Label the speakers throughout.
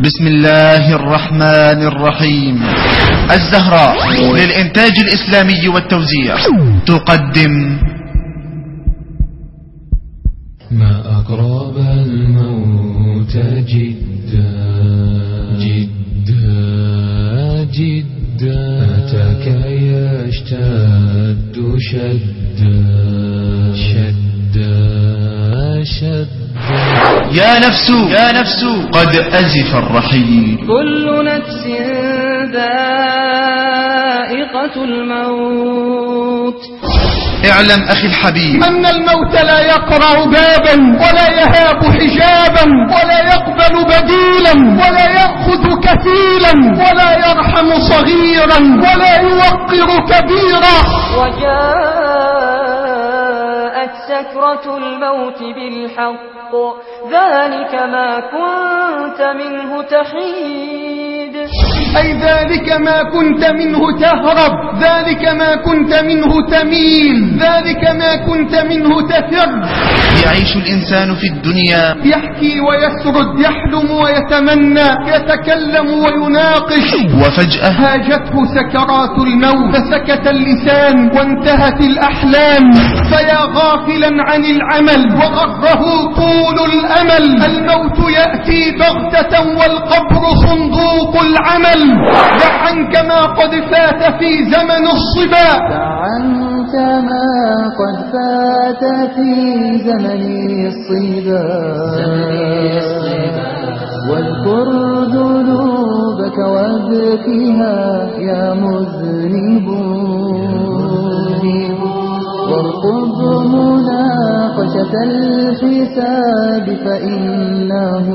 Speaker 1: بسم الله الرحمن الرحيم. الزهراء للإنتاج الإسلامي والتوزيع تقدم
Speaker 2: ما أقرب الموت جدا جدا جدا، أتاك يشتد شدا شدا شدا.
Speaker 1: يا نفس قد أزف الرحيل،
Speaker 3: كل نفس ذائقة الموت.
Speaker 1: اعلم أخي الحبيب
Speaker 4: أن الموت لا يقرع بابا ولا يهاب حجابا ولا يقبل بديلا ولا يأخذ كفيلا ولا يرحم صغيرا ولا يوقر كبيرا.
Speaker 3: وجاءت سكرة الموت بالحق، ذلك ما كنت منه تحيد.
Speaker 4: أي ذلك ما كنت منه تهرب، ذلك ما كنت منه تميل، ذلك ما كنت منه تفر.
Speaker 1: يعيش الإنسان في الدنيا
Speaker 4: يحكي ويسرد، يحلم ويتمنى، يتكلم ويناقش،
Speaker 1: وفجأة
Speaker 4: هاجته سكرات الموت فسكت اللسان وانتهت الأحلام. فيا غافلا عن العمل وغره طول الأمل، الموت يأتي بغتة والقبر صندوق العمل. دع عنك ما قد فات في زمن الصبا،
Speaker 5: دع عنك ما قد فات في زمن الصبا، واذكر ذنوبك وابكها يا مذنب، وارقب مناقشة الحساب فإنه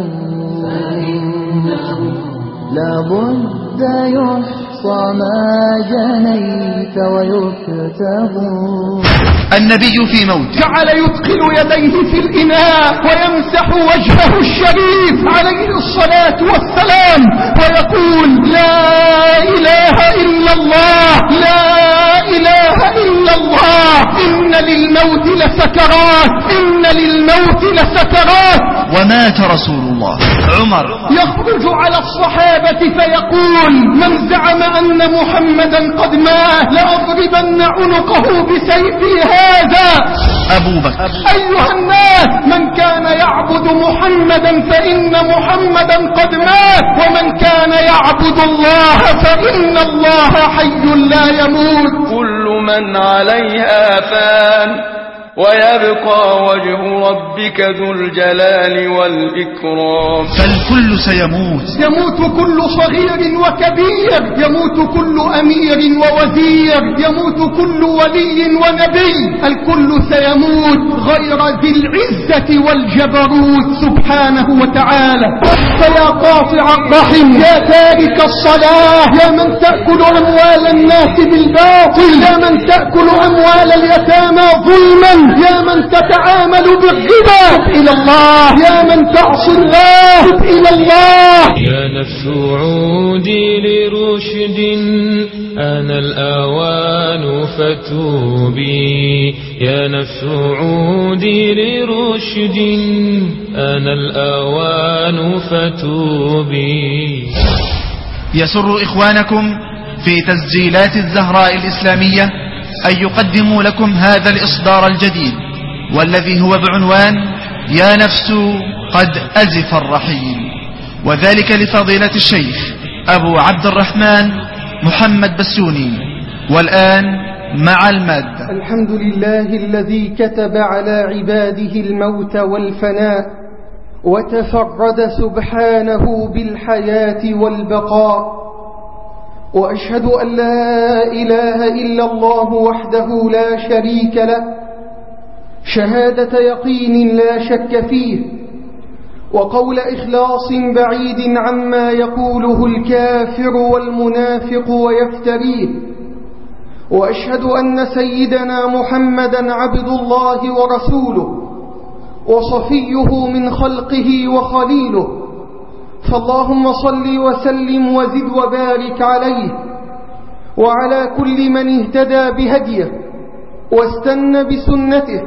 Speaker 5: لا بد يحصى ما جنيت ويكتب.
Speaker 1: النبي في موت
Speaker 4: جعل يدخل يديه في الإناء ويمسح وجهه الشريف عليه الصلاة والسلام ويقول لا إله إلا الله، لا إله إلا الله. إن للموت لسكرات، إن للموت لسكرات.
Speaker 1: ومات رسول الله. عمر
Speaker 4: يخرج على الصحابة فيقول من زعم أن محمدا قد مات لأضربن عنقه بسيفي هذا.
Speaker 1: أبو بكر
Speaker 4: أيها الناس، من كان يعبد محمدا فإن محمدا قد مات، ومن كان يعبد الله فإن الله حي لا يموت.
Speaker 6: كل من عليها فان ويبقى وجه ربك ذو الجلال والإكرام.
Speaker 1: فالكل سيموت،
Speaker 4: يموت كل صغير وكبير، يموت كل أمير ووزير، يموت كل ولي ونبي. الكل سيموت غير ذي العزة والجبروت سبحانه وتعالى. فيا قاطع الرحم، يا تارك الصلاة، يا من تأكل أموال الناس بالباطل، يا من تأكل أموال اليتامى ظلما، يا من تتعامل بالربا، إلى الله. يا من تعصي الله، إلى الله.
Speaker 2: يا نفس عودي لرشد، آن الآوان فتوبي. يا نفس عودي لرشد، آن الآوان فتوبي.
Speaker 1: يسر إخوانكم في تسجيلات الزهراء الإسلامية أن يقدموا لكم هذا الإصدار الجديد، والذي هو بعنوان يا نفس قد أزف الرحيل، وذلك لفضيلة الشيخ أبو عبد الرحمن محمد بسوني. والآن مع المادة.
Speaker 4: الحمد لله الذي كتب على عباده الموت والفناء، وتفرد سبحانه بالحياة والبقاء. وأشهد أن لا إله إلا الله وحده لا شريك له، شهادة يقين لا شك فيه، وقول إخلاص بعيد عما يقوله الكافر والمنافق ويفتريه. وأشهد أن سيدنا محمدا عبد الله ورسوله وصفيه من خلقه وخليله. فاللهم صل وسلم وزد وبارك عليه وعلى كل من اهتدى بهديه واستنى بسنته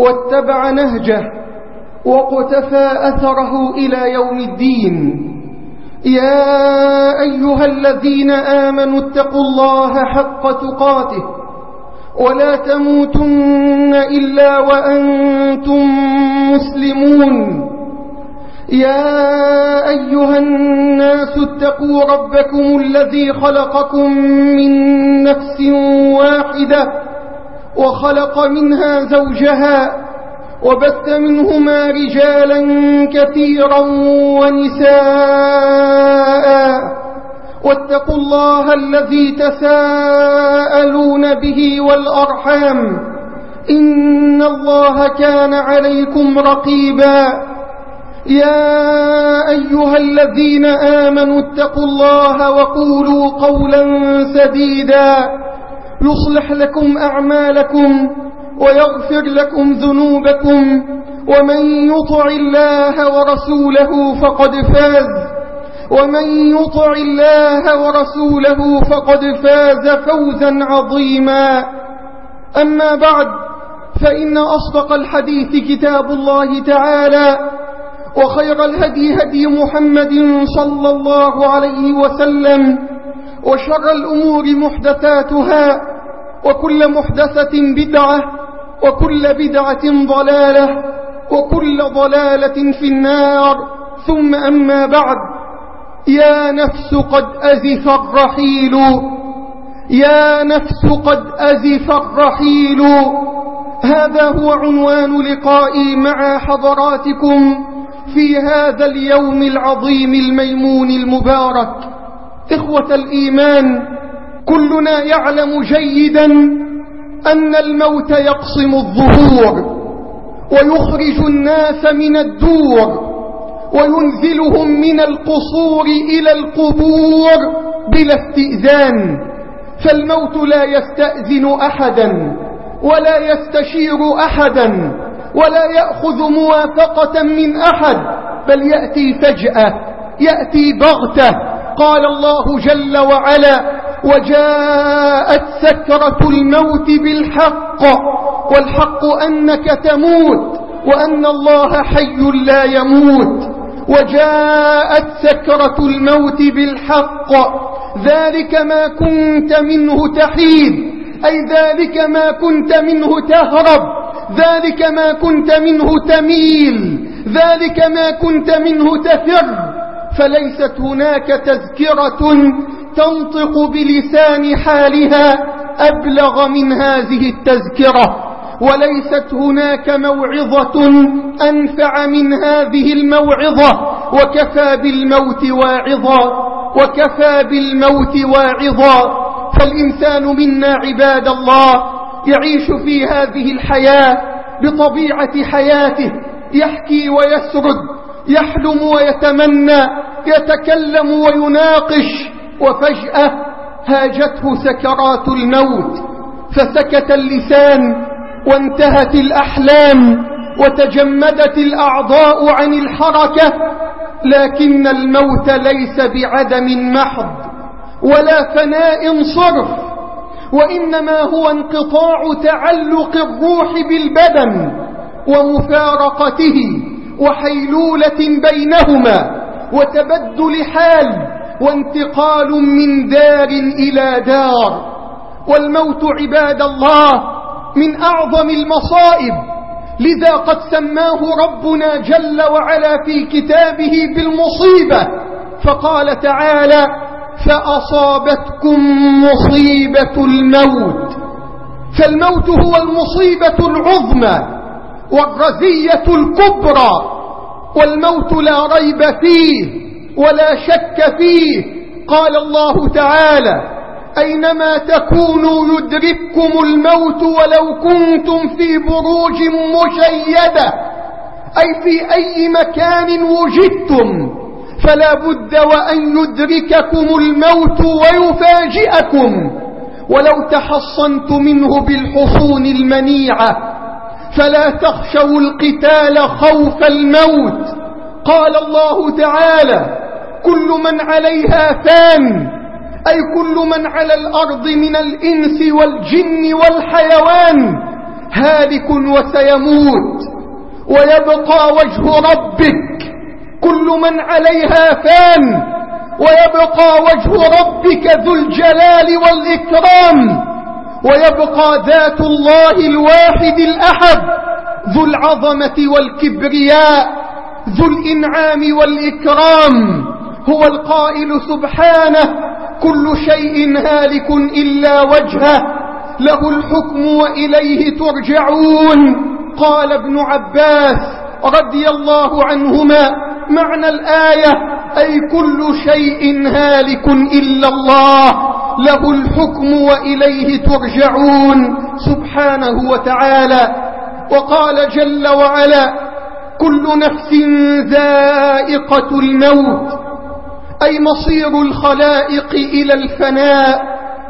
Speaker 4: واتبع نهجه وقتفى أثره إلى يوم الدين. يا أيها الذين آمنوا اتقوا الله حق تقاته ولا تموتن إلا وأنتم مسلمون. يا أيها الناس اتقوا ربكم الذي خلقكم من نفس واحدة وخلق منها زوجها وبث منهما رجالا كثيرا ونساء واتقوا الله الذي تساءلون به والأرحام إن الله كان عليكم رقيبا. يا أيها الذين آمنوا اتقوا الله وقولوا قولا سديدا يصلح لكم أعمالكم ويغفر لكم ذنوبكم ومن يطع الله ورسوله فقد فاز فوزا عظيما. أما بعد، فإن أصدق الحديث كتاب الله تعالى، وخير الهدي هدي محمد صلى الله عليه وسلم، وشر الأمور محدثاتها، وكل محدثة بدعة، وكل بدعة ضلالة، وكل ضلالة في النار. ثم أما بعد، يا نفس قد أزف الرحيل، يا نفس قد أزف الرحيل. هذا هو عنوان لقائي مع حضراتكم في هذا اليوم العظيم الميمون المبارك. إخوة الإيمان، كلنا يعلم جيدا أن الموت يقصم الظهور ويخرج الناس من الدور وينزلهم من القصور إلى القبور بلا استئذان، فالموت لا يستأذن أحدا ولا يستشير أحدا ولا يأخذ موافقة من أحد، بل يأتي فجأة، يأتي بغتة. قال الله جل وعلا: وجاءت سكرة الموت بالحق والحق أنك تموت وأن الله حي لا يموت. وجاءت سكرة الموت بالحق، ذلك ما كنت منه تحيد، أي ذلك ما كنت منه تهرب، ذلك ما كنت منه تميل، ذلك ما كنت منه تفر. فليست هناك تذكرة تنطق بلسان حالها أبلغ من هذه التذكرة، وليست هناك موعظة أنفع من هذه الموعظة. وكفى بالموت واعظا، وكفى بالموت واعظا. فالإنسان منا عباد الله يعيش في هذه الحياة بطبيعة حياته، يحكي ويسرد، يحلم ويتمنى، يتكلم ويناقش، وفجأة هاجته سكرات الموت، فسكت اللسان وانتهت الأحلام وتجمدت الأعضاء عن الحركة. لكن الموت ليس بعدم محض ولا فناء صرف، وإنما هو انقطاع تعلق الروح بالبدن ومفارقته وحيلولة بينهما وتبدل حال وانتقال من دار إلى دار. والموت عباد الله من أعظم المصائب، لذا قد سماه ربنا جل وعلا في كتابه بالمصيبة، فقال تعالى: فأصابتكم مصيبة الموت. فالموت هو المصيبة العظمى والرزية الكبرى، والموت لا ريب فيه ولا شك فيه. قال الله تعالى: أينما تكونوا يدرككم الموت ولو كنتم في بروج مشيدة، أي في أي مكان وجدتم فلا بد وأن يدرككم الموت ويفاجئكم، ولو تحصنت منه بالحصون المنيعة. فلا تخشوا القتال خوف الموت. قال الله تعالى: كل من عليها فان، أي كل من على الأرض من الإنس والجن والحيوان هالك وسيموت، ويبقى وجه ربك. كل من عليها فان، ويبقى وجه ربك ذو الجلال والإكرام، ويبقى ذات الله الواحد الأحد ذو العظمة والكبرياء ذو الإنعام والإكرام. هو القائل سبحانه: كل شيء هالك إلا وجهه له الحكم وإليه ترجعون. قال ابن عباس رضي الله عنهما: معنى الآية أي كل شيء هالك إلا الله له الحكم وإليه ترجعون سبحانه وتعالى. وقال جل وعلا: كل نفس ذائقة الموت، أي مصير الخلائق إلى الفناء،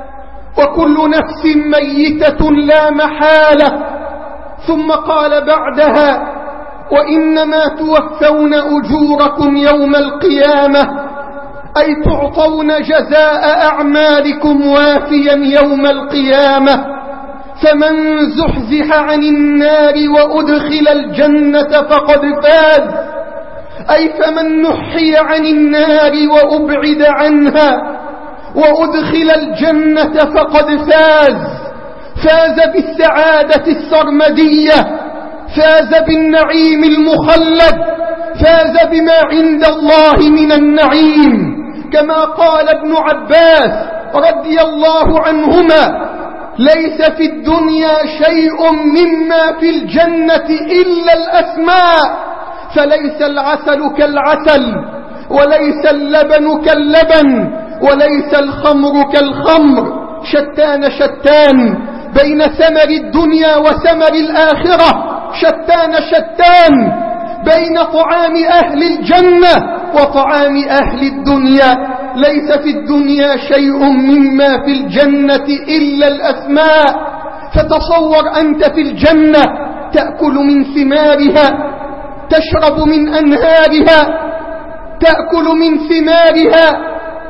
Speaker 4: وكل نفس ميتة لا محالة. ثم قال بعدها: وإنما توفون أجوركم يوم القيامة، أي تعطون جزاء أعمالكم وافيا يوم القيامة. فمن زحزح عن النار وأدخل الجنة فقد فاز، أي فمن نحي عن النار وأبعد عنها وأدخل الجنة فقد فاز. فاز بالسعادة السرمدية، فاز بالنعيم المخلد، فاز بما عند الله من النعيم. كما قال ابن عباس رضي الله عنهما: ليس في الدنيا شيء مما في الجنة إلا الأسماء، فليس العسل كالعسل، وليس اللبن كاللبن، وليس الخمر كالخمر، شتان شتان بين ثمر الدنيا وثمر الآخرة، شتان شتان بين طعام أهل الجنة وطعام أهل الدنيا. ليس في الدنيا شيء مما في الجنة إلا الأسماء. فتصور أنت في الجنة تأكل من ثمارها، تشرب من أنهارها، تأكل من ثمارها،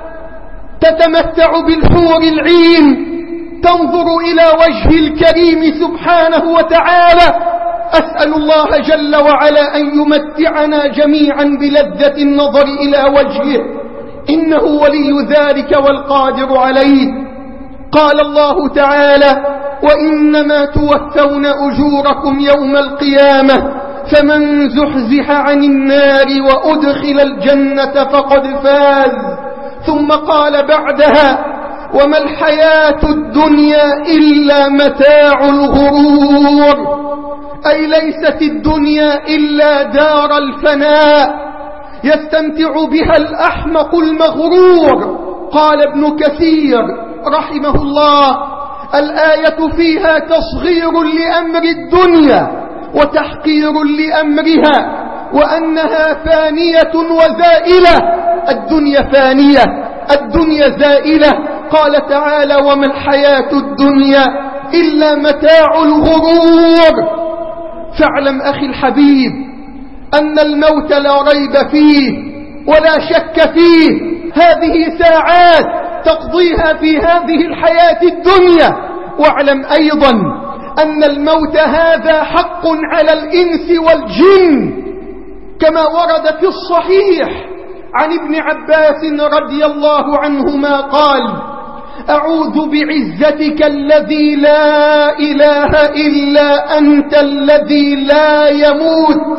Speaker 4: تتمتع بالحور العين، تنظر إلى وجه الكريم سبحانه وتعالى. أسأل الله جل وعلا أن يمتعنا جميعا بلذة النظر إلى وجهه، إنه ولي ذلك والقادر عليه. قال الله تعالى: وإنما توفون أجوركم يوم القيامة فمن زحزح عن النار وأدخل الجنة فقد فاز. ثم قال بعدها: وما الحياة الدنيا إلا متاع الغرور، أي ليست الدنيا إلا دار الفناء يستمتع بها الأحمق المغرور. قال ابن كثير رحمه الله: الآية فيها تصغير لأمر الدنيا وتحقير لأمرها، وأنها فانية وزائلة. الدنيا فانية، الدنيا زائلة. قال تعالى: وما الحياة الدنيا إلا متاع الغرور. فاعلم أخي الحبيب أن الموت لا ريب فيه ولا شك فيه، هذه ساعات تقضيها في هذه الحياة الدنيا. واعلم أيضا أن الموت هذا حق على الإنس والجن، كما ورد في الصحيح عن ابن عباس رضي الله عنهما قال: أعوذ بعزتك الذي لا إله إلا أنت الذي لا يموت،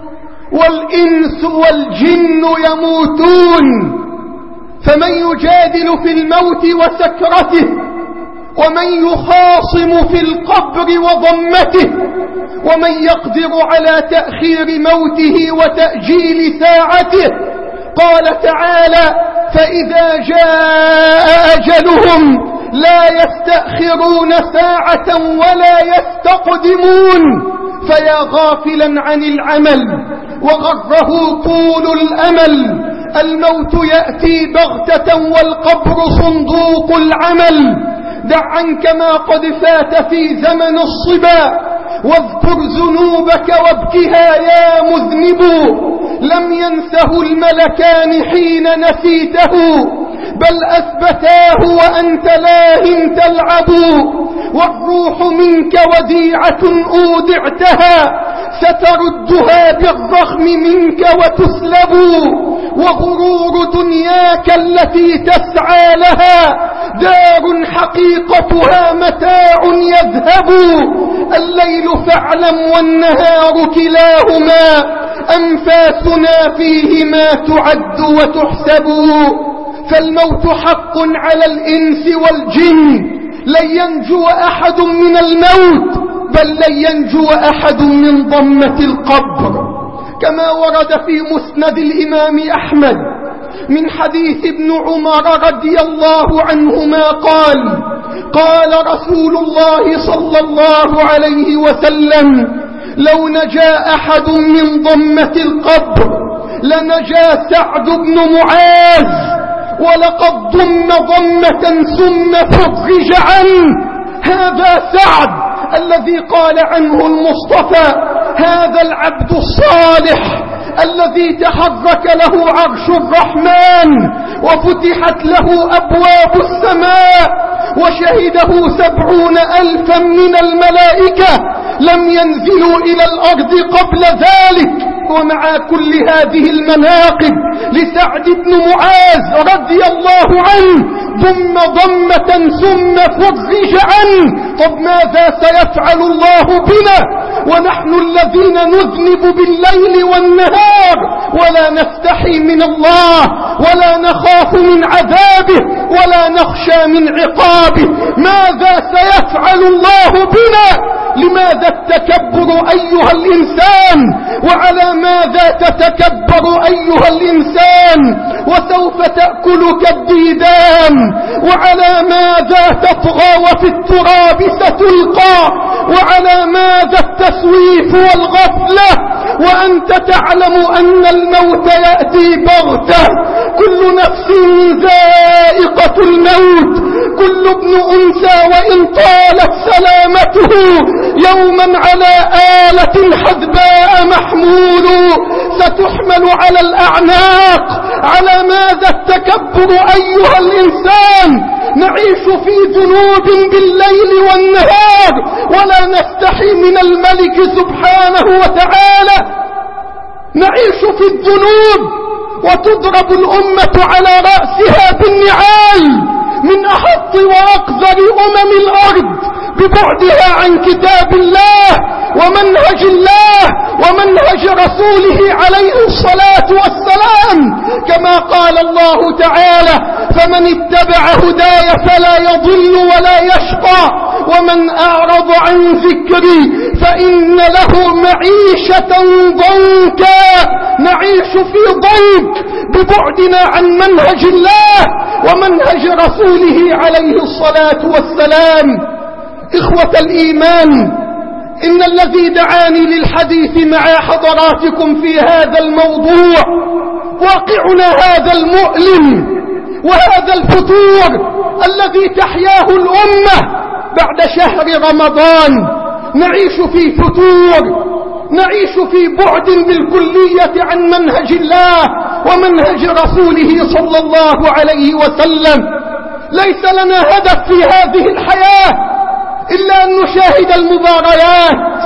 Speaker 4: والإنس والجن يموتون. فمن يجادل في الموت وسكرته، ومن يخاصم في القبر وضمته، ومن يقدر على تأخير موته وتأجيل ساعته. قال تعالى: فإذا جاء أجلهم لا يستأخرون ساعة ولا يستقدمون. فيا غافلا عن العمل وغره طول الأمل، الموت يأتي بغتة والقبر صندوق العمل. دع عنك ما قد فات في زمن الصبا، واذكر ذنوبك وابكها يا مذنب. لم ينسه الملكان حين نسيته، بل أثبتاه وأنت لاهٍ تلعب. والروح منك وديعة أودعتها، ستردها بالرغم منك وتسلب. وغرور دنياك دارك التي تسعى لها دار حقيقتها متاع يذهب. الليل فاعلم والنهار كلاهما أنفاسنا فيهما تعد وتحسب. فالموت حق على الإنس والجن، لن ينجو أحد من الموت، بل لن ينجو أحد من ضمة القبر. كما ورد في مسند الإمام أحمد من حديث ابن عمر رضي الله عنهما قال: قال رسول الله صلى الله عليه وسلم: لو نجا أحد من ضمة القبر لنجا سعد بن معاذ، ولقد ضم ضمة ثم فرج عنه. هذا سعد الذي قال عنه المصطفى: هذا العبد الصالح الذي تحرك له عرش الرحمن وفتحت له أبواب السماء وشهده 70,000 من الملائكة لم ينزلوا إلى الأرض قبل ذلك. ومع كل هذه المناقب لسعد بن معاذ رضي الله عنه ضم ضمة ثم فرج عنه. طب ماذا سيفعل الله بنا ونحن الذين نذنب بالليل والنهار ولا نستحي من الله ولا نخاف من عذابه ولا نخشى من عقابه؟ ماذا سيفعل الله بنا؟ لماذا التكبر أيها الإنسان؟ وعلى ماذا تتكبر أيها الإنسان وسوف تأكلك الديدان؟ وعلى ماذا تطغى وفي التراب ستلقى؟ وعلى ماذا التسويف والغفلة وأنت تعلم أن الموت يأتي بغتة؟ كل نفس ذائقة الموت، كل ابن أنثى وإن طالت سلامته يوما على آلة حدباء محمول ستحمل على الأعناق. على ماذا التكبر أيها الإنسان؟ نعيش في ذنوب بالليل والنهار ولا نستحي من الملك سبحانه وتعالى. نعيش في الذنوب وتضرب الأمة على رأسها بالنعال من أحط وأقذر الأرض ببعدها عن كتاب الله ومنهج الله ومنهج رسوله عليه الصلاة والسلام. كما قال الله تعالى: فمن اتبع هداي فلا يضل ولا يشقى ومن أعرض عن ذكري فإن له معيشة ضنكا. نعيش في ضنك ببعدنا عن منهج الله ومنهج رسوله عليه الصلاة والسلام. إخوة الإيمان، إن الذي دعاني للحديث مع حضراتكم في هذا الموضوع واقعنا هذا المؤلم وهذا الفتور الذي تحياه الأمة بعد شهر رمضان. نعيش في فتور، نعيش في بعد بالكلية عن منهج الله ومنهج رسوله صلى الله عليه وسلم. ليس لنا هدف في هذه الحياة إلا أن نشاهد المباريات،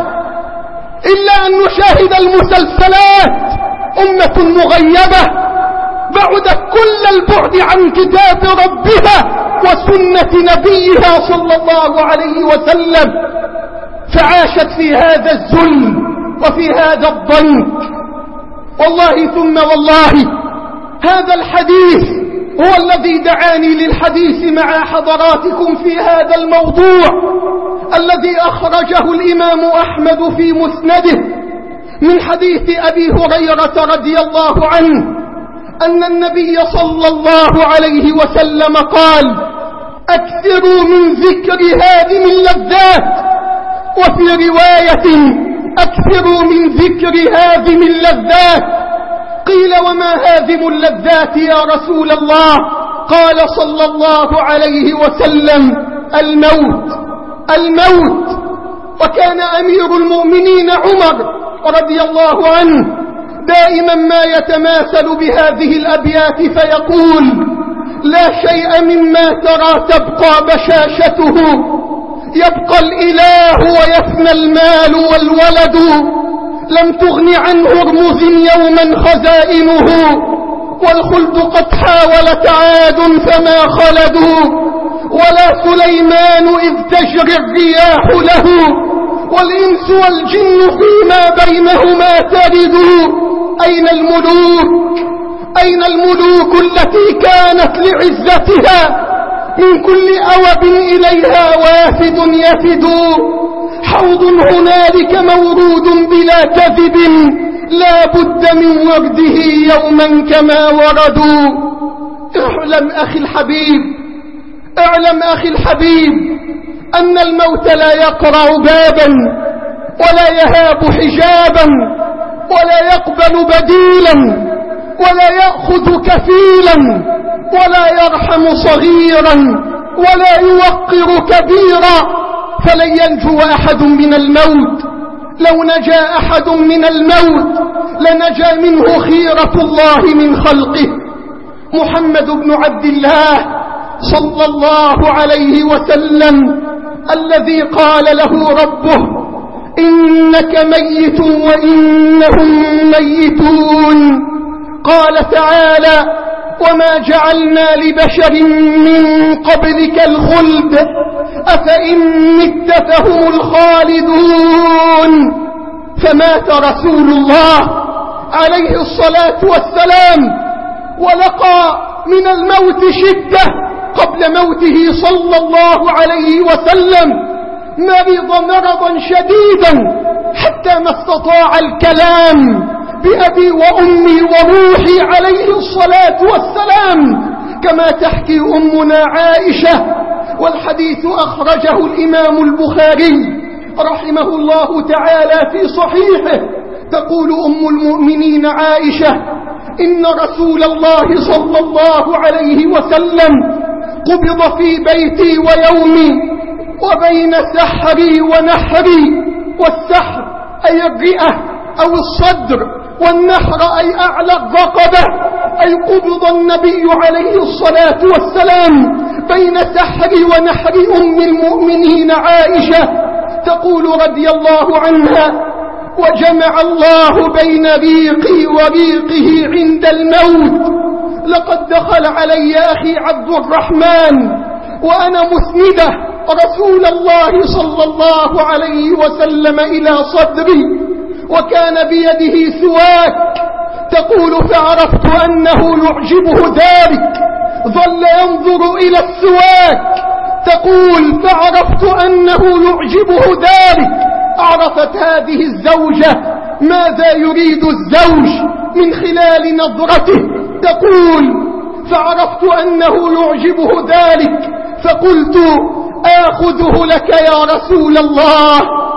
Speaker 4: إلا أن نشاهد المسلسلات. أمة مغيبة بعدت كل البعد عن كتاب ربها وسنة نبيها صلى الله عليه وسلم، فعاشت في هذا الذل وفي هذا الضنك. والله ثم والله هذا الحديث هو الذي دعاني للحديث مع حضراتكم في هذا الموضوع الذي أخرجه الإمام أحمد في مسنده من حديث أبي هريرة رضي الله عنه أن النبي صلى الله عليه وسلم قال: أكثروا من ذكر هادم اللذات. وفي رواية: أكثروا من ذكر هادم اللذات. قيل: وما هادم اللذات يا رسول الله؟ قال صلى الله عليه وسلم: الموت. الموت. وكان أمير المؤمنين عمر رضي الله عنه دائما ما يتماثل بهذه الأبيات فيقول: لا شيء مما ترى تبقى بشاشته، يبقى الإله ويفنى المال والولد، لم تغن عن هرمز يوما خزائنه، والخلد قد حاولت عاد فما خلدوا، ولا سليمان إذ تجري الرياح له، والإنس والجن فيما بينهما تردوا. أين الملوك؟ أين الملوك التي كانت لعزتها من كل أوب إليها وافد يفد؟ حوض هنالك مورود بلا كذب، لا بد من ورده يوما كما وردوا. اعلم أخي الحبيب، اعلم أخي الحبيب أن الموت لا يقرع بابا ولا يهاب حجابا ولا يقبل بديلا ولا يأخذ كفيلا ولا يرحم صغيرا ولا يوقر كبيرا، فلن ينجو أحد من الموت. لو نجا أحد من الموت لنجا منه خيرة الله من خلقه. محمد بن عبد الله صلى الله عليه وسلم الذي قال له ربه إنك ميت وإنهم ميتون، قال تعالى وما جعلنا لبشر من قبلك الخلد أفإن مت فهم الخالدون. فمات رسول الله عليه الصلاة والسلام ولقى من الموت شدة قبل موته صلى الله عليه وسلم، مرض مرضا شديدا حتى ما استطاع الكلام بأبي وأمي وروحي عليه الصلاة والسلام، كما تحكي أمنا عائشة، والحديث أخرجه الإمام البخاري رحمه الله تعالى في صحيحه. تقول أم المؤمنين عائشة إن رسول الله صلى الله عليه وسلم قبض في بيتي ويومي وبين سحري ونحري، والسحر أي الرئة أو الصدر، والنحر أي أعلى الرقبة، أي قبض النبي عليه الصلاة والسلام بين سحري ونحر أم المؤمنين عائشة. تقول رضي الله عنها وجمع الله بين ريقي وريقه عند الموت، لقد دخل علي أخي عبد الرحمن وأنا مسندة رسول الله صلى الله عليه وسلم إلى صدري وكان بيده سواك. تقول فعرفت أنه يعجبه ذلك، ظل ينظر إلى السواك. تقول فعرفت أنه يعجبه ذلك. عرفت هذه الزوجة ماذا يريد الزوج من خلال نظرته. تقول فعرفت أنه يعجبه ذلك، فقلت آخذه لك يا رسول الله،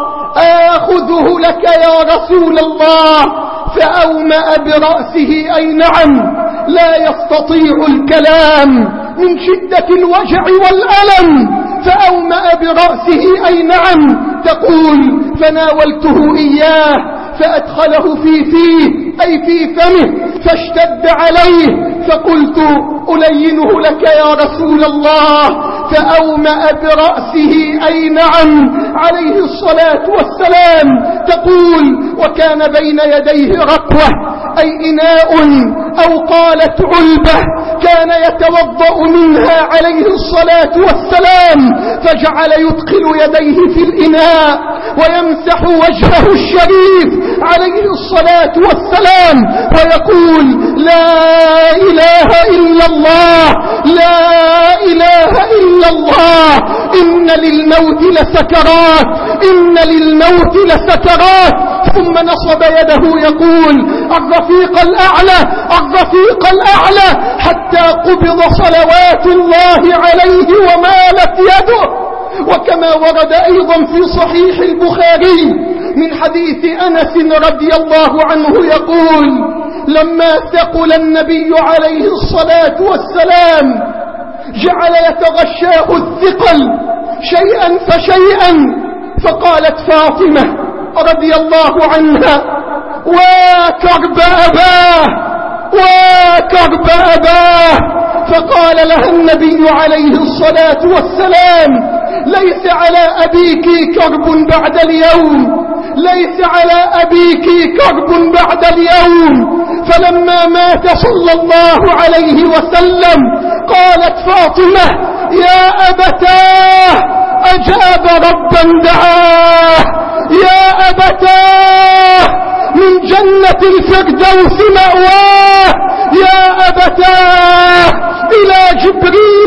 Speaker 4: آخذه لك يا رسول الله. فأومأ برأسه أي نعم، لا يستطيع الكلام من شدة الوجع والألم، فأومأ برأسه أي نعم. تقول فناولته إياه فأدخله في فيه أي في فمه فاشتد عليه، فقلت ألينه لك يا رسول الله، فأومأ برأسه أي نعم عليه الصلاة والسلام. تقول وكان بين يديه ركوة أي إناء أو قالت علبة كان يتوضأ منها عليه الصلاة والسلام، فجعل يدخل يديه في الإناء ويمسح وجهه الشريف عليه الصلاة والسلام ويقول لا إله إلا الله، لا إله إلا الله، إن للموت لسكرات، إن للموت لسكرات. ثم نصب يده يقول الرفيق الأعلى، الرفيق الأعلى، حتى قبض صلوات الله عليه ومالت يده. وكما ورد أيضا في صحيح البخاري من حديث أنس رضي الله عنه يقول لما ثقل النبي عليه الصلاة والسلام جعل يتغشاه الثقل شيئا فشيئا، فقالت فاطمة رضي الله عنها وكرب أباه، وكرب أباه. فقال لها النبي عليه الصلاة والسلام ليس على أبيك كرب بعد اليوم، ليس على أبيك كرب بعد اليوم، فلما مات صلى الله عليه وسلم قالت فاطمة يا أبتاه أجاب ربا دعاه، يا أبتاه من جنة الفردوس مأواه، يا أبتاه إلى جبريل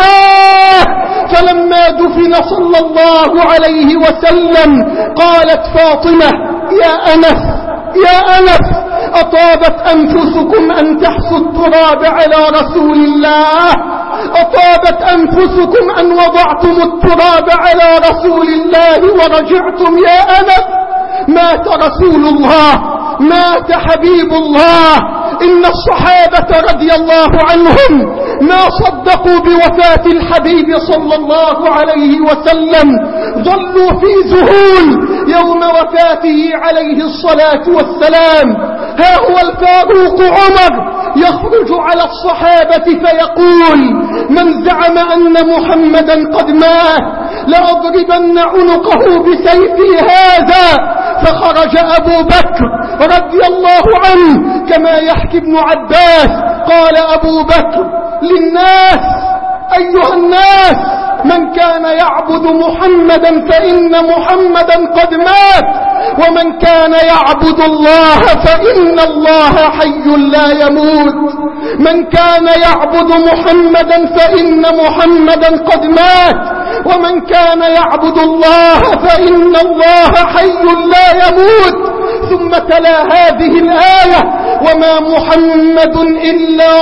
Speaker 4: منعاه. فلما دفن صلى الله عليه وسلم قالت فاطمة يا أنس يا أنس أطابت أنفسكم أن تحثوا التراب على رسول الله، أطابت أنفسكم أن وضعتم التراب على رسول الله ورجعتم يا أنس. مات رسول الله، مات حبيب الله. إن الصحابة رضي الله عنهم ما صدقوا بوفاة الحبيب صلى الله عليه وسلم، ظلوا في ذهول يوم وفاته عليه الصلاة والسلام. ها هو الفاروق عمر يخرج على الصحابة فيقول من زعم أن محمدا قد مات لأضربن عنقه بسيفي هذا. فخرج أبو بكر رضي الله عنه كما يحكي ابن عباس قال أبو بكر للناس أيها الناس من كان يعبد محمدا فإن محمدا قد مات، ومن كان يعبد الله فإن الله حي لا يموت. من كان يعبد محمدا فإن محمدا قد مات، ومن كان يعبد الله فإن الله حي لا يموت. ثم تلا هذه الآية وما محمد إلا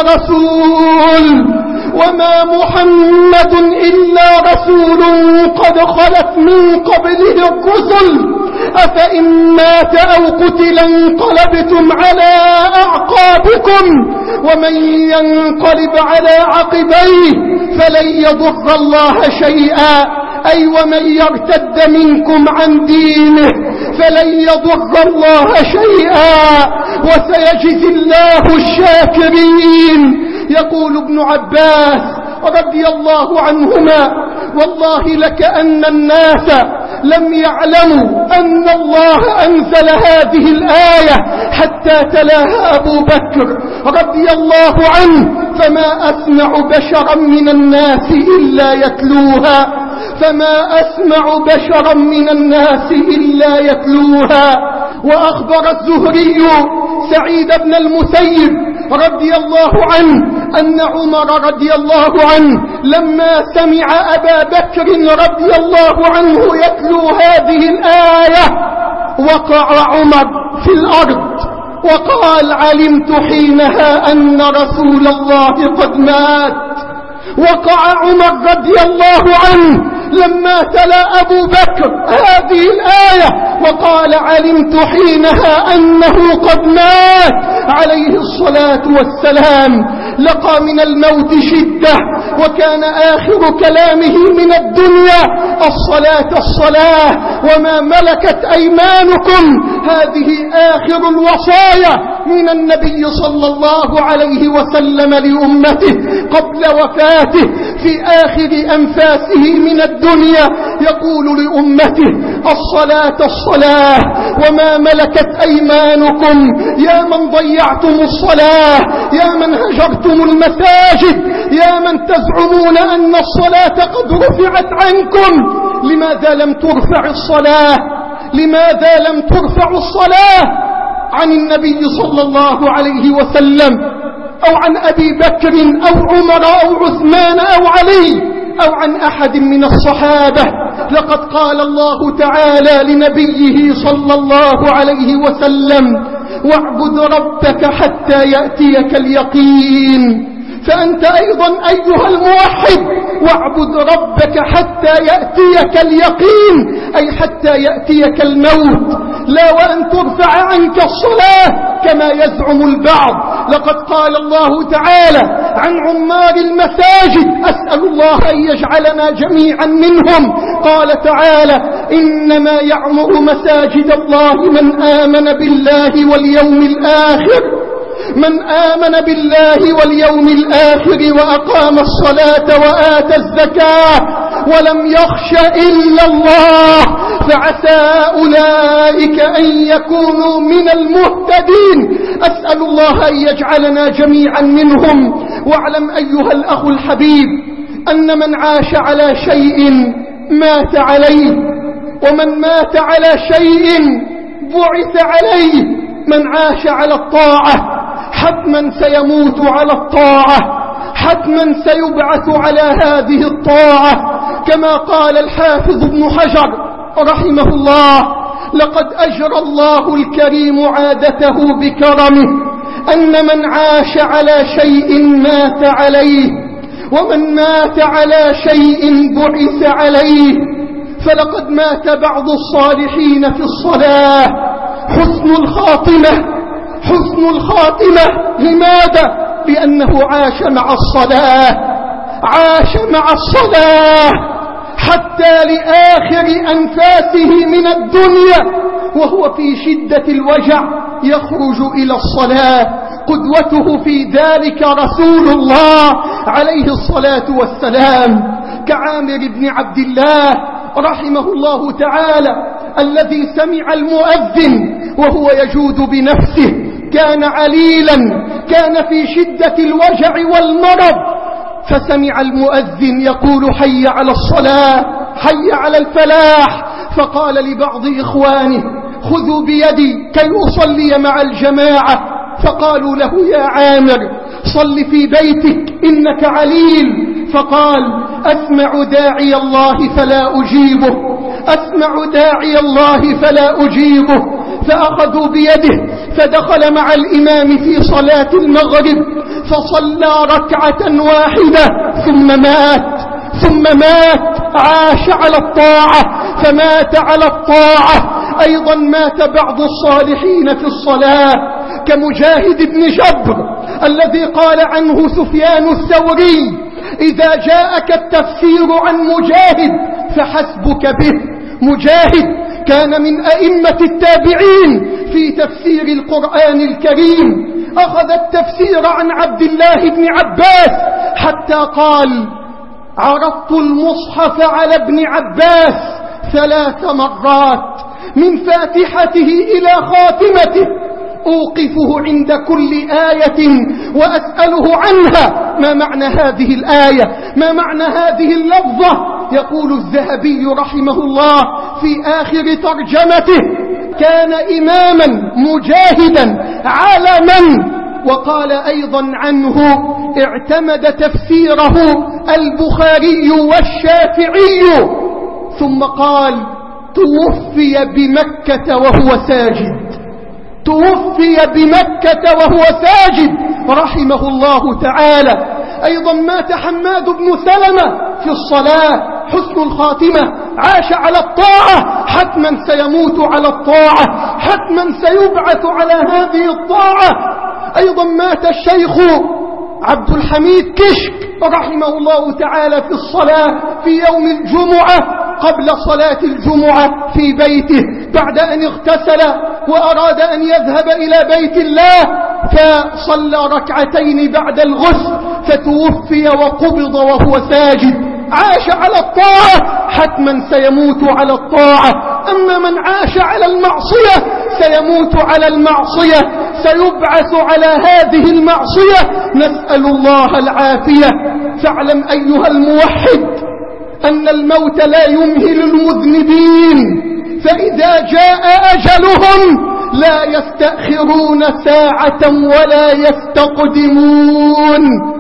Speaker 4: رسول، وما محمد إلا رسول قد خلت من قبله الرسل أفإن مات أو قتل انقلبتم على أعقابكم ومن ينقلب على عقبيه فلن يضر الله شيئا، أي ومن يرتد منكم عن دينه فلن يضر الله شيئا وسيجزي الله الشاكرين. يقول ابن عباس رضي الله عنهما والله لكأن الناس لم يعلموا أن الله أنزل هذه الآية حتى تلاها أبو بكر رضي الله عنه، فما أسمع بشرا من الناس إلا يتلوها، فما أسمع بشرا من الناس إلا يتلوها. وأخبر الزهري سعيد بن المسيب رضي الله عنه أن عمر رضي الله عنه لما سمع أبا بكر رضي الله عنه يتلو هذه الآية وقع عمر في الأرض وقال علمت حينها أن رسول الله قد مات. وقع عمر رضي الله عنه لما تلا أبو بكر هذه الآية وقال علمت حينها أنه قد مات عليه الصلاة والسلام. لقى من الموت شدة وكان آخر كلامه من الدنيا الصلاة الصلاة وما ملكت أيمانكم. هذه آخر الوصايا من النبي صلى الله عليه وسلم لأمته قبل وفاته في آخر أنفاسه من الدنيا يقول لأمته الصلاة الصلاة وما ملكت أيمانكم. يا من ضيعتم الصلاة، يا من هجرتم المساجد، يا من تزعمون أن الصلاة قد رفعت عنكم، لماذا لم ترفع الصلاة؟ لماذا لم ترفع الصلاة عن النبي صلى الله عليه وسلم أو عن أبي بكر أو عمر أو عثمان أو علي أو عن أحد من الصحابة؟ لقد قال الله تعالى لنبيه صلى الله عليه وسلم واعبد ربك حتى يأتيك اليقين. فأنت أيضا أيها الموحد واعبد ربك حتى يأتيك اليقين، أي حتى يأتيك الموت، لا وأن ترفع عنك الصلاة كما يزعم البعض. لقد قال الله تعالى عن عمار المساجد أسأل الله أن يجعلنا جميعا منهم، قال تعالى إنما يعمر مساجد الله من آمن بالله واليوم الآخر، من آمن بالله واليوم الآخر وأقام الصلاة وآتى الزكاة ولم يخش إلا الله فعسى أولئك أن يكونوا من المهتدين. أسأل الله أن يجعلنا جميعا منهم. واعلم أيها الأخ الحبيب أن من عاش على شيء مات عليه، ومن مات على شيء بعث عليه. من عاش على الطاعة حتما سيموت على الطاعة، حتما سيبعث على هذه الطاعة. كما قال الحافظ ابن حجر رحمه الله: لقد أجرى الله الكريم عادته بكرمه أن من عاش على شيء مات عليه، ومن مات على شيء بعث عليه. فلقد مات بعض الصالحين في الصلاة. حسن الخاتمة، حسن الخاتمة. لماذا؟ لأنه عاش مع الصلاة، عاش مع الصلاة حتى لآخر أنفاسه من الدنيا وهو في شدة الوجع يخرج إلى الصلاة. قدوته في ذلك رسول الله عليه الصلاة والسلام، كعامر بن عبد الله رحمه الله تعالى الذي سمع المؤذن وهو يجود بنفسه. كان عليلا، كان في شدة الوجع والمرض، فسمع المؤذن يقول: حي على الصلاة، حي على الفلاح. فقال لبعض إخوانه: خذوا بيدي كي أصلي مع الجماعة. فقالوا له: يا عامر صل في بيتك إنك عليل. فقال: أسمع داعي الله فلا أجيبه، أسمع داعي الله فلا أجيبه. فأخذوا بيده فدخل مع الإمام في صلاة المغرب فصلى ركعة واحدة ثم مات. عاش على الطاعة فمات على الطاعة. أيضا مات بعض الصالحين في الصلاة كمجاهد بن جبر الذي قال عنه سفيان الثوري: إذا جاءك التفسير عن مجاهد فحسبك به. مجاهد كان من أئمة التابعين في تفسير القرآن الكريم. أخذ التفسير عن عبد الله بن عباس حتى قال: عرضت المصحف على ابن عباس 3 مرات من فاتحته إلى خاتمته، أوقفه عند كل آية وأسأله عنها: ما معنى هذه الآية؟ ما معنى هذه اللفظة؟ يقول الذهبي رحمه الله في آخر ترجمته: كان إماما مجاهدا علما. وقال أيضا عنه: اعتمد تفسيره البخاري والشافعي. ثم قال: توفي بمكة وهو ساجد، توفي بمكة وهو ساجد رحمه الله تعالى. أيضا مات حماد بن سلمة في الصلاة. حسن الخاتمة، عاش على الطاعة، حتما سيموت على الطاعة، حتما سيبعث على هذه الطاعة. أيضا مات الشيخ عبد الحميد كشك رحمه الله تعالى في الصلاة في يوم الجمعة قبل صلاة الجمعة في بيته بعد أن اغتسل وأراد أن يذهب إلى بيت الله، فصلى ركعتين بعد الغسل فتوفي وقبض وهو ساجد. عاش على الطاعة، حتما سيموت على الطاعة. أما من عاش على المعصية سيموت على المعصية، سيبعث على هذه المعصية. نسأل الله العافية. فاعلم أيها الموحد أن الموت لا يمهل المذنبين، فإذا جاء أجلهم لا يستأخرون ساعة ولا يستقدمون.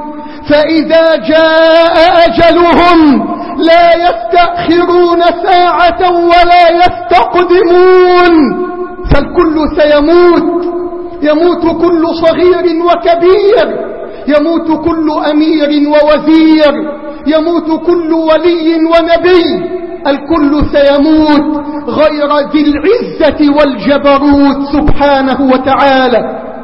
Speaker 4: فإذا جاء أجلهم لا يستأخرون ساعة ولا يستقدمون. فالكل سيموت، يموت كل صغير وكبير، يموت كل أمير ووزير، يموت كل ولي ونبي. الكل سيموت غير ذي العزة والجبروت سبحانه وتعالى.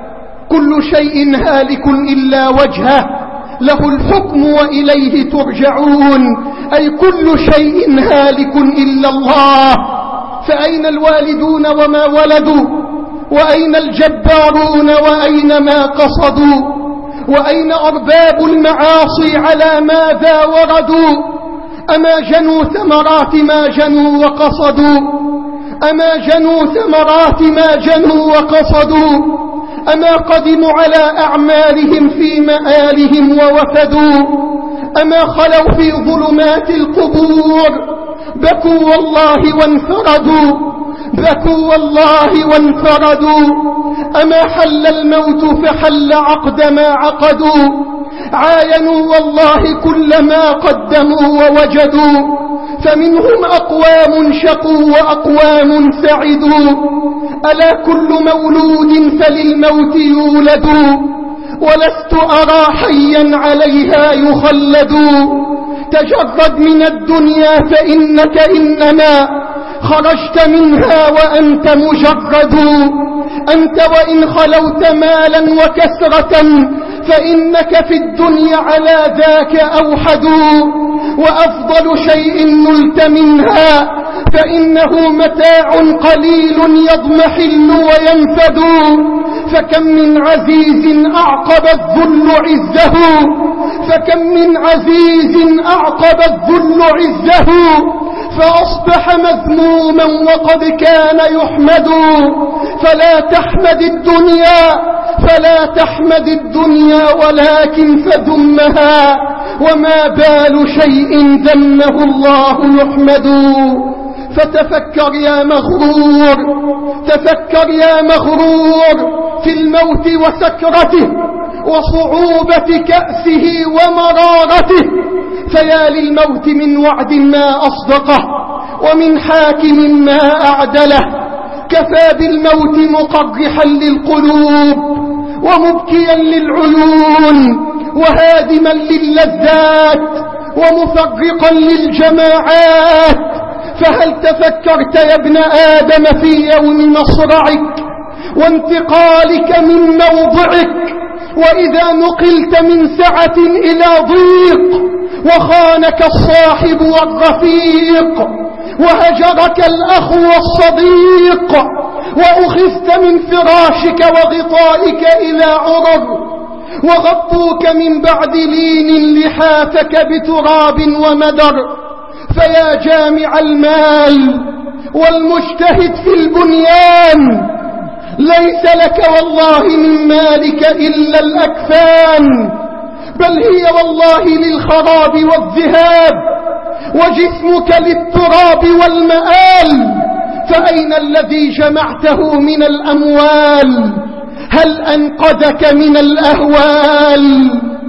Speaker 4: كل شيء هالك إلا وجهه، له الحكم وإليه ترجعون. أي كل شيء هالك إلا الله. فأين الوالدون وما ولدوا؟ وأين الجبارون وأين ما قصدوا؟ وأين أرباب المعاصي على ماذا وردوا؟ أما جنوا ثمرات ما جنوا وقصدوا؟ أما جنوا ثمرات ما جنوا وقصدوا، أما قدموا على أعمالهم في مآلهم ووفدوا، أما خلوا في ظلمات القبور بكوا والله وانفردوا، بكوا والله وانفردوا. أما حل الموت فحل عقد ما عقدوا، عاينوا والله كل ما قدموا ووجدوا. فمنهم أقوام شقوا وأقوام سعدوا، ألا كل مولود فللموت يولد، ولست أرى حيا عليها يخلد. تجرد من الدنيا فإنك إنما خرجت منها وأنت مجرد. أنت وإن خلوت مالا وكسرة فإنك في الدنيا على ذاك أوحد. وأفضل شيء نلت منها فإنه متاع قليل يضمحل وينفد. فكم من عزيز أعقب الذل عزه، فكم من عزيز أعقب الذل عزه، فأصبح مذموما وقد كان يحمد. فلا تحمد الدنيا، فلا تحمد الدنيا ولكن فذمها، وما بال شيء ذمه الله يحمد. فتفكر يا مغرور، تفكر يا مغرور في الموت وسكرته وصعوبة كأسه ومرارته. فيا للموت من وعد ما أصدقه ومن حاكم ما أعدله. كفى بالموت مقرحا للقلوب ومبكيا للعيون وهادما للذات ومفرقا للجماعات. فهل تفكرت يا ابن آدم في يوم مصرعك وانتقالك من موضعك، وإذا نقلت من سعة إلى ضيق، وخانك الصاحب والرفيق، وهجرك الأخ والصديق، وأخذت من فراشك وغطائك إلى عرب، وغطوك من بعد لين لحافك بتراب ومدر. فيا جامع المال والمجتهد في البنيان، ليس لك والله من مالك إلا الأكفان، بل هي والله للخراب والذهاب، وجسمك للتراب والمآل. فأين الذي جمعته من الأموال؟ هل أنقذك من الأهوال؟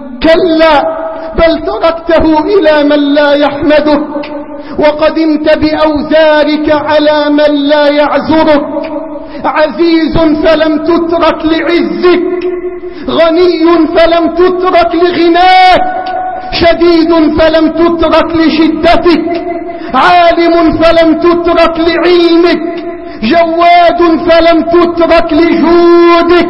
Speaker 4: كلا، بل تركته إلى من لا يحمدك، وقدمت بأوزارك على من لا يعزرك. عزيز فلم تترك لعزك، غني فلم تترك لغناك، شديد فلم تترك لشدتك، عالم فلم تترك لعلمك، جواد فلم تترك لجودك.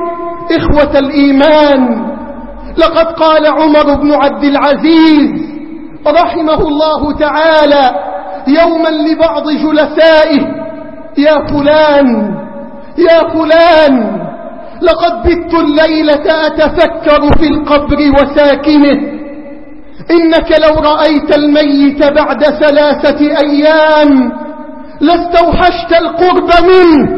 Speaker 4: إخوة الإيمان، لقد قال عمر بن عبد العزيز رحمه الله تعالى يوما لبعض جلسائه: يا فلان، يا فلان، لقد بت الليلة أتفكر في القبر وساكنه. إنك لو رأيت الميت بعد 3 أيام لاستوحشت القرب منه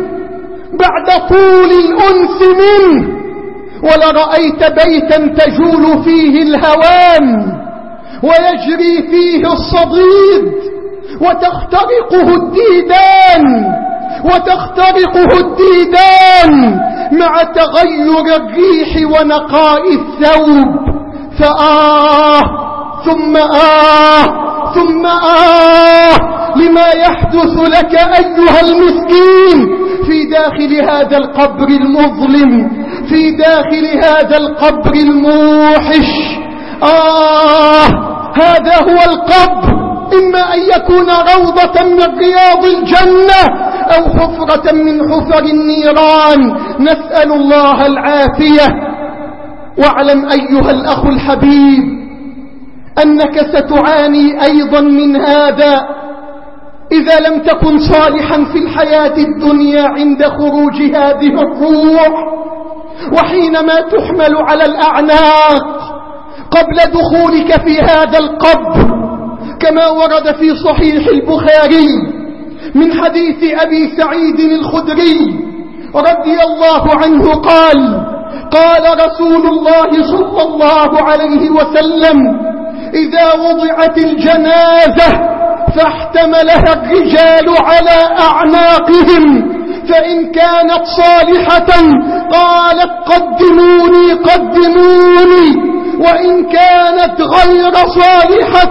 Speaker 4: بعد طول الأنس منه، ولرأيت بيتا تجول فيه الهوام ويجري فيه الصديد وتخترقه الديدان مع تغير الريح ونقاء الثوب. فآه ثم ثم لما يحدث لك أيها المسكين في داخل هذا القبر المظلم، في داخل هذا القبر الموحش. هذا هو القبر، إما أن يكون روضة من رياض الجنة أو حفرة من حفر النيران، نسأل الله العافية. واعلم أيها الأخ الحبيب أنك ستعاني أيضا من هذا إذا لم تكن صالحا في الحياة الدنيا عند خروج هذه الروح، وحينما تحمل على الأعناق قبل دخولك في هذا القبر، كما ورد في صحيح البخاري من حديث أبي سعيد الخدري رضي الله عنه قال رسول الله صلى الله عليه وسلم: إذا وضعت الجنازة فاحتملها الرجال على أعناقهم فإن كانت صالحة قالت قدموني قدموني، وإن كانت غير صالحة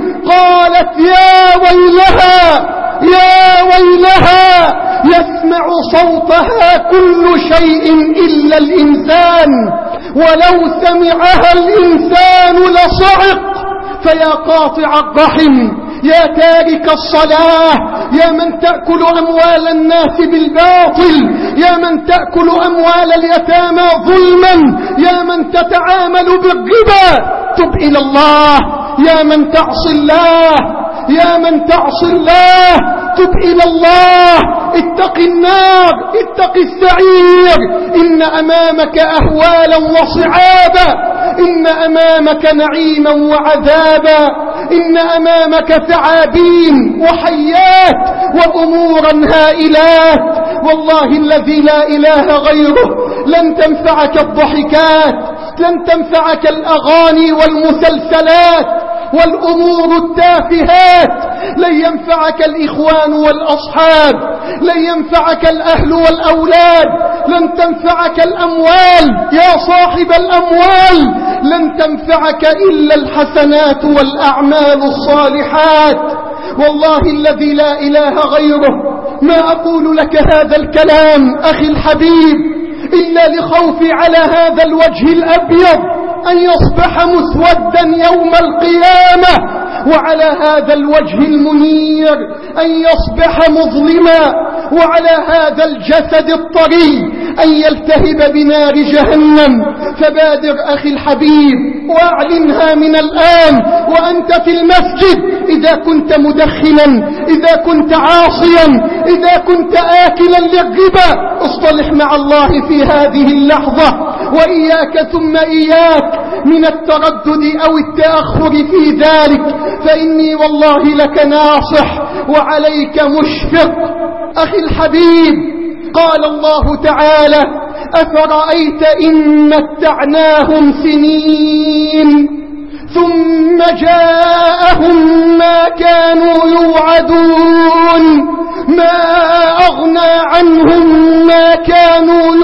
Speaker 4: قالت يا ويلها يا ويلها، يسمع صوتها كل شيء إلا الإنسان، ولو سمعها الإنسان لصعق. فيا قاطع الرحم، يا تارك الصلاة، يا من تأكل أموال الناس بالباطل، يا من تأكل أموال اليتامى ظلما، يا من تتعامل بالربا، تب إلى الله. يا من تعصي الله، يا من تعصي الله، تب إلى الله. اتق النار، اتق السعير، إن أمامك أهوالا وصعابا، إن أمامك نعيما وعذابا، إن أمامك ثعابين وحيات وأمورا هائلات. والله الذي لا إله غيره لن تنفعك الضحكات، لن تنفعك الأغاني والمسلسلات والأمور التافهات، لن ينفعك الإخوان والأصحاب، لن ينفعك الأهل والأولاد، لن تنفعك الأموال يا صاحب الأموال، لن تنفعك إلا الحسنات والأعمال الصالحات. والله الذي لا إله غيره ما أقول لك هذا الكلام أخي الحبيب إلا لخوفي على هذا الوجه الأبيض أن يصبح مسودا يوم القيامة، وعلى هذا الوجه المنير أن يصبح مظلما، وعلى هذا الجسد الطري أن يلتهب بنار جهنم. فبادر أخي الحبيب واعلنها من الآن وأنت في المسجد، إذا كنت مدخنا، إذا كنت عاصيا، إذا كنت آكلا للربا، اصطلح مع الله في هذه اللحظة، وإياك ثم إياك من التردد أو التأخر في ذلك، فإني والله لك ناصح وعليك مشفق. أخي الحبيب، قال الله تعالى: أفرأيت إن متعناهم سنين ثم جاءهم ما كانوا يوعدون ما أغنى عنهم ما كانوا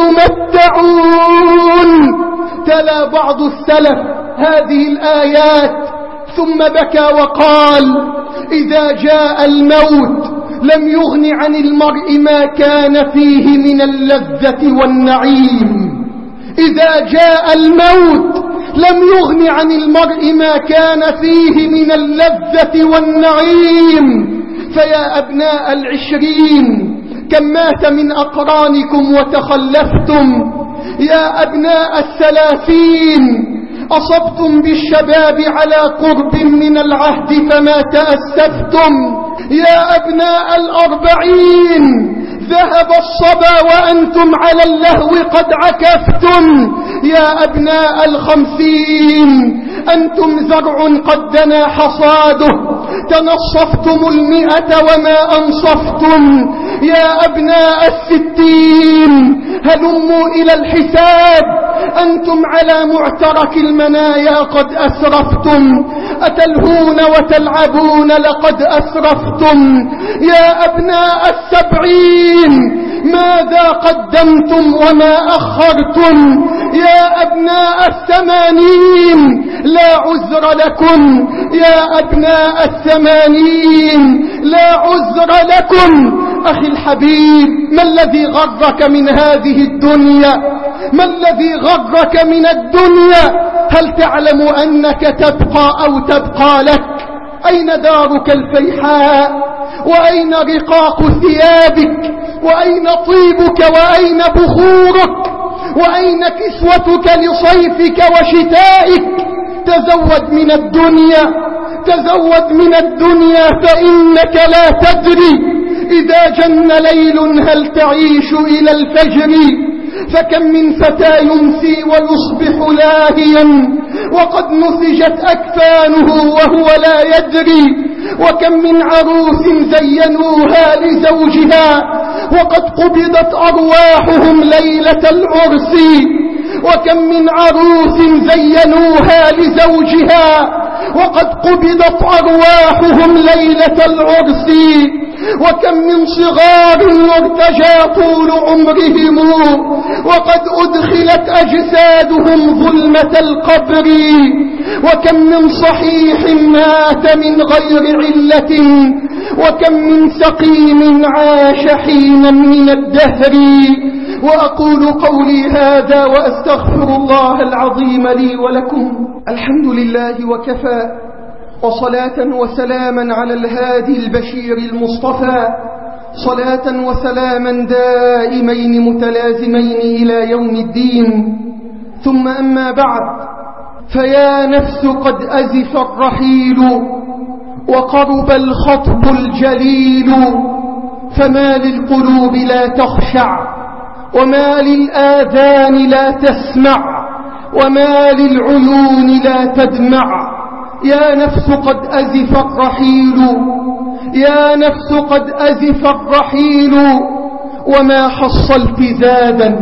Speaker 4: يمتعون. تلا بعض السلف هذه الآيات ثم بكى وقال: إذا جاء الموت لم يغن عن المرء ما كان فيه من اللذة والنعيم. إذا جاء الموت لم يغن عن المرء ما كان فيه من اللذة والنعيم. فيا أبناء العشرين، كم مات من أقرانكم وتخلفتم؟ يا أبناء الثلاثين، أصبتم بالشباب على قرب من العهد فما تأسفتم. يا أبناء الأربعين، ذهب الصبا وأنتم على اللهو قد عكفتم. يا أبناء الخمسين، أنتم زرع قد دنا حصاده، تنصفتم 100 وما أنصفتم. يا أبناء الستين، هلموا إلى الحساب، أنتم على معترك المنايا قد أسرفتم، أتلهون وتلعبون لقد أسرفتم. يا أبناء السبعين، ماذا قدمتم وما أخرتم؟ يا أبناء الثمانين، لا عذر لكم. يا أبناء الثمانين، لا عذر لكم. أخي الحبيب، ما الذي غرك من هذه الدنيا؟ ما الذي غرك من الدنيا؟ هل تعلم أنك تبقى أو تبقى لك؟ أين دارك الفيحاء؟ وأين رقاق ثيابك؟ وأين طيبك؟ وأين بخورك؟ وأين كسوتك لصيفك وشتائك؟ تزود من الدنيا، تزود من الدنيا، فإنك لا تدري إذا جن ليل هل تعيش إلى الفجر. فكم من فتى يمسي ويصبح لاهيا وقد نسجت أكفانه وهو لا يدري. وكم من عروس زينوها لزوجها وقد قبضت أرواحهم ليلة العرس. وكم من عروس زينوها لزوجها وقد قبضت أرواحهم ليلة العرس. وكم من صغار يرتجى طول عمرهم وقد أدخلت أجسادهم ظلمة القبر. وكم من صحيح مات من غير علة وكم من سقيم عاش حينا من الدهر. وأقول قولي هذا وأستغفر الله العظيم لي ولكم. الحمد لله وكفى، وصلاة وسلاما على الهادي البشير المصطفى، صلاة وسلاما دائمين متلازمين إلى يوم الدين. ثم أما بعد، فيا نفس قد أزف الرحيل وقرب الخطب الجليل. فما للقلوب لا تخشع وما للآذان لا تسمع وما للعيون لا تدمع. يا نفس قد أزف الرحيل، يا نفس قد أزف الرحيل وما حصلت زادا.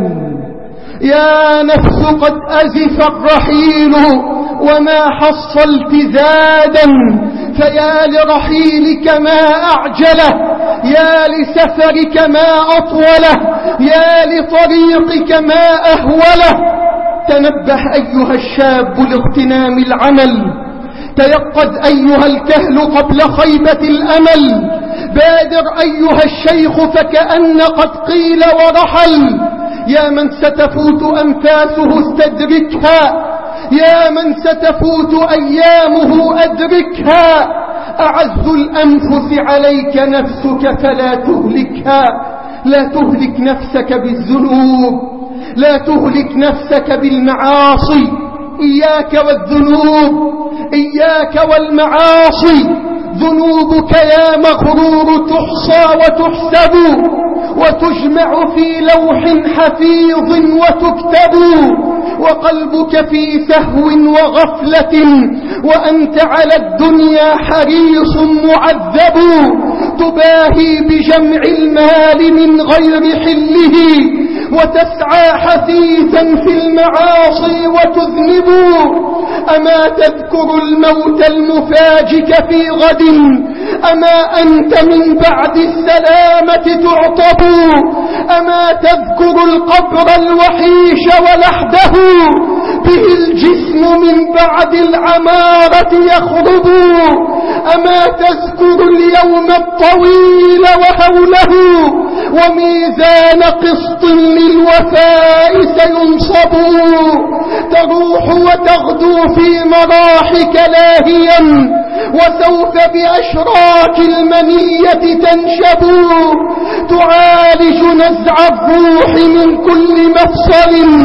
Speaker 4: يا نفس قد أزف الرحيل وما حصلت زادا. فيا لرحيلك ما أعجله، يا لسفرك ما أطوله، يا لطريقك ما أهوله. تنبه أيها الشاب لاغتنام العمل، تيقظ أيها الكهل قبل خيبة الأمل. بادر أيها الشيخ فكأن قد قيل ورحل. يا من ستفوت أنفاسه استدركها، يا من ستفوت أيامه أدركها. أعز الأنفس عليك نفسك فلا تهلكها. لا تهلك نفسك بالذنوب، لا تهلك نفسك بالمعاصي. إياك والذنوب، إياك والمعاصي. ذنوبك يا مغرور تحصى وتحسب وتجمع في لوح حفيظ وتكتب. وقلبك في سهو وغفلة وأنت على الدنيا حريص معذب. تباهي بجمع المال من غير حله وتسعى حثيثا في المعاصي وتذنب. أما تذكر الموت المفاجك في غد؟ أما أنت من بعد السلامة تعطب؟ أما تذكر القبر الوحيش ولحده به الجسم من بعد العمارة يخرب؟ أما تذكر اليوم الطويل وهوله وميزان قسط للوفاء سينصب؟ تروح وتغدو في مراحك لاهيا وسوف بأشراك المنية تنشب. تعالج نزع الروح من كل مفصل،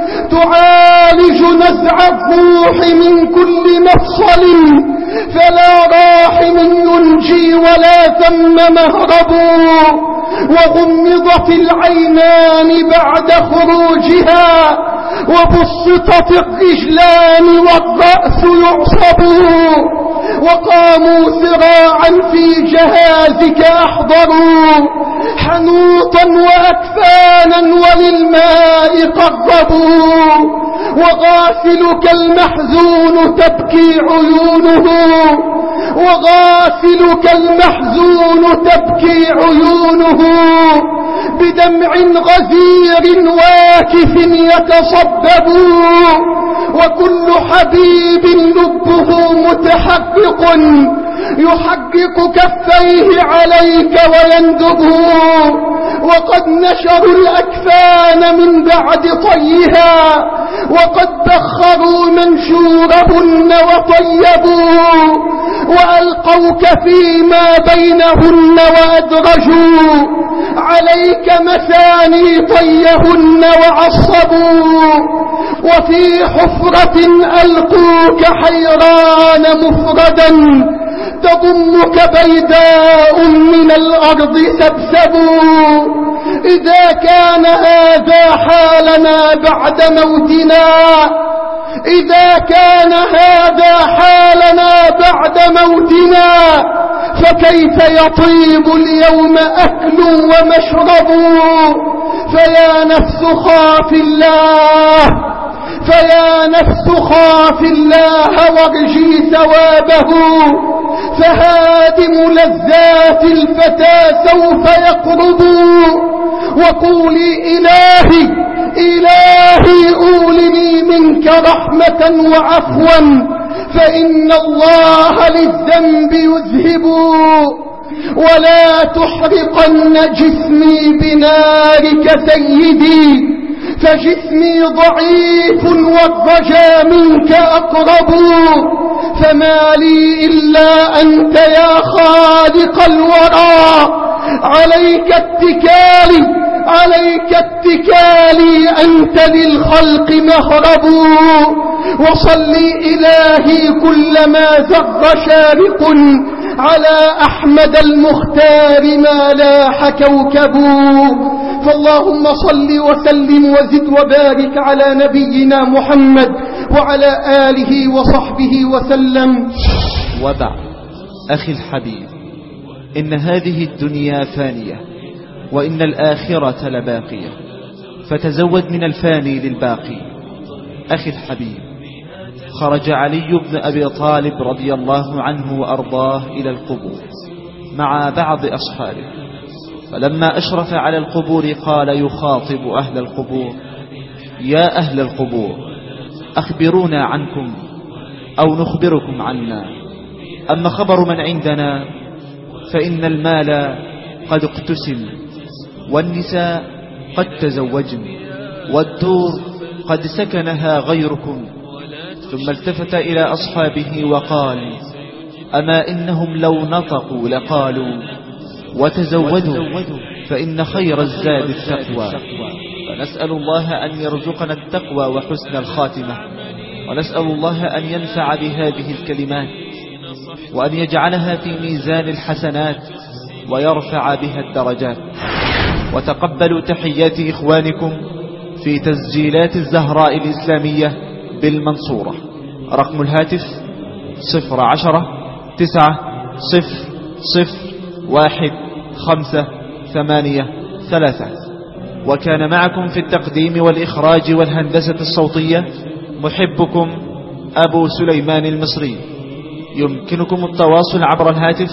Speaker 4: تعالج نزع الروح من كل مفصل. فلا راحم ينجي ولا ثم مهرب. وغمضت العينان بعد خروجها وبسطت الرجلان والرأس يعصب. وقاموا سراعا في جهازك أحضروا حنوطا وأكفانا وللماء قربوا. وغافلك المحزون تبكي عيونه، وغافلك المحزون تبكي عيونه بدمع غزير واكف يتصبب. وكل حبيب لبه متحقق يحقق كفيه عليك ويندب. وقد نشروا الأكفان من بعد طيها وقد بخروا منشورهن وطيبوا. وألقوك فيما بينهن وأدرجوا عليك مثاني طيهن وعصبوا. وفي حفرة ألقوك حيران مفردا تضمك بيداء من الأرض سبسب. إذا كان هذا حالنا بعد موتنا، إذا كان هذا حالنا بعد موتنا، فكيف يطيب اليوم أكل ومشرب؟ فيا نفس خاف الله، فيا نفس خاف الله وارجي ثوابه، فهادم لذات الفتى سوف يقرب. وقولي إلهي إلهي أولني منك رحمة وعفوا، فإن الله للذنب يذهب. ولا تحرقن جسمي بنارك سيدي، فجسمي ضعيف والرجا منك أقرب. فما لي إلا أنت يا خالق الورى، عليك اتكالي، عليك اتكالي، أنت للخلق مهرب. وصلي إلهي كلما زر شارق، على أحمد المختار ما لاح كوكب. فاللهم صل وسلم وزد وبارك على نبينا محمد وعلى آله وصحبه وسلم.
Speaker 1: وبعد، أخي الحبيب، إن هذه الدنيا فانية وإن الآخرة لباقية، فتزود من الفاني للباقي. أخي الحبيب، خرج علي بن أبي طالب رضي الله عنه وأرضاه إلى القبور مع بعض أصحابه، فلما أشرف على القبور قال يخاطب أهل القبور: يا أهل القبور، أخبرونا عنكم أو نخبركم عنا. أما خبر من عندنا فإن المال قد اقتسم، والنساء قد تزوجن، والدور قد سكنها غيركم. ثم التفت إلى أصحابه وقال: أما إنهم لو نطقوا لقالوا وتزودوا، فإن خير الزاد التقوى. فنسأل الله أن يرزقنا التقوى وحسن الخاتمة، ونسأل الله أن ينفع بهذه الكلمات، وأن يجعلها في ميزان الحسنات ويرفع بها الدرجات. وتقبلوا تحيات إخوانكم في تسجيلات الزهراء الإسلامية بالمنصورة. رقم الهاتف 010-900-1-5-8-3. وكان معكم في التقديم والإخراج والهندسة الصوتية محبكم أبو سليمان المصري. يمكنكم التواصل عبر الهاتف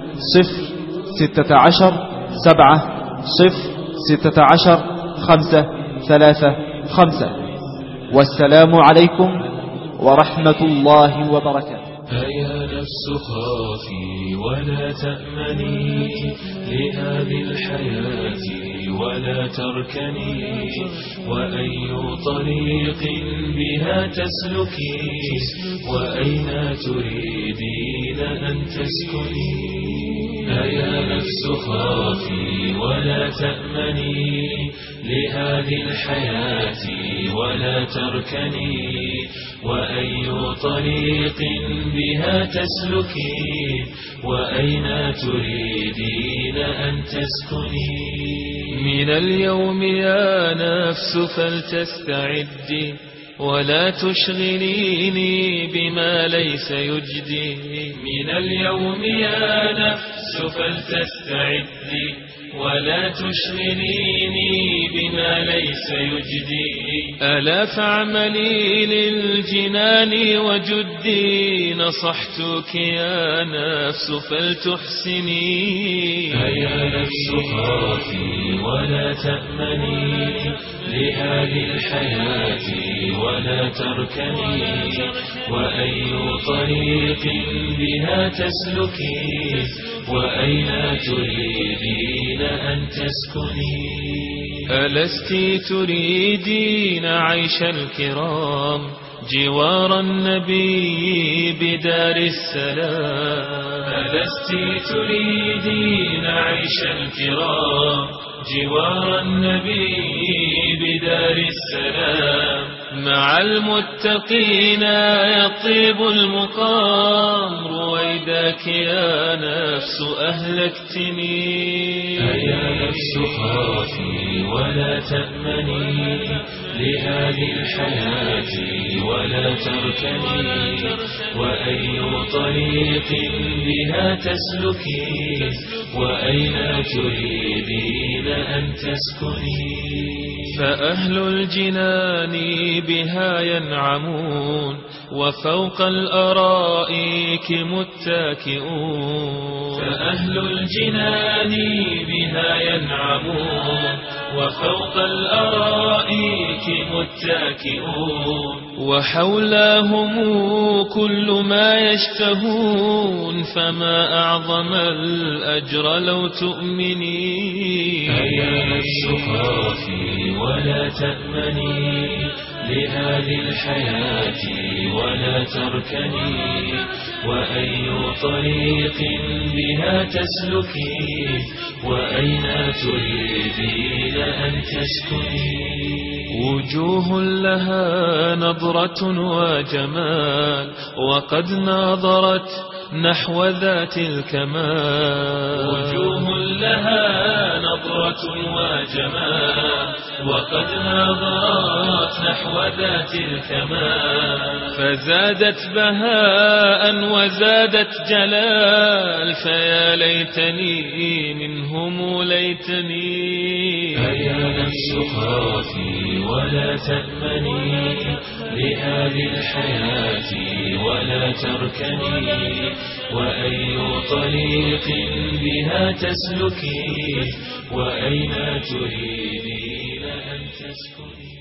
Speaker 1: 016-7-0-16-5-3-5. والسلام عليكم ورحمة الله وبركاته.
Speaker 2: فيا نفس خافي ولا تأمني لهذه الحياة ولا تركني، وأي طريق بها تسلكي، وأين تريدين أن تسكني. فيا نفس خافي ولا تأمني لهذه الحياة ولا تركني، وأي طريق بها تسلكي، وأين تريدين أن تسكني. من اليوم يا نفس فلتستعدي، ولا تشغليني بما ليس يجدي. من اليوم يا نفس فلتستعدي، ولا تشغليني بما ليس يجدي. ألا فاعملي للجنان وجدي، نصحتك يا نفس فلتحسني. فيا نفس خافي ولا تأمني لهذه الحياة ولا تركني، وأي طريق بها تسلكي، وأين تريدين أن تسكني. ألست تريدين عيش الكرام جوار النبي بدار السلام. ألست تريدين عيش الكرام جوار النبي بدار السلام. مع المتقين يطيب المقام، رويداك عنك يا نفس أهلكتني. يا نفس خافي ولا تأمني لهذه الحياة ولا تركني، وأي طريق بها تسلكي وأين تريدين أن تسكني. فأهل الجنان بها ينعمون وفوق الأرائك متكئون. فأهل الجنان بها ينعمون وفوق الأرائك متكئون، وحولهم كل ما يشتهون، فما أعظم الأجر لو تؤمني. يا نفس خافي ولا تأمني لهذه الحياة ولا تركني، وأي طريق بها تسلكي وأين تريدين أن تسكني. وجوه لها نظرة وجمال وقد ناظرت نحو ذات الكمال. وجوه لها نظرة وجمال وقد ناظرت نحو ذات الكمال، فزادت بهاء وزادت جلال، فيا ليتني منهم ليتني. يا نفس خافي ولا تأمني لهذه الحياة ولا تركني، وأي طريق بها تسلكي وأين تريدين أن تسكني.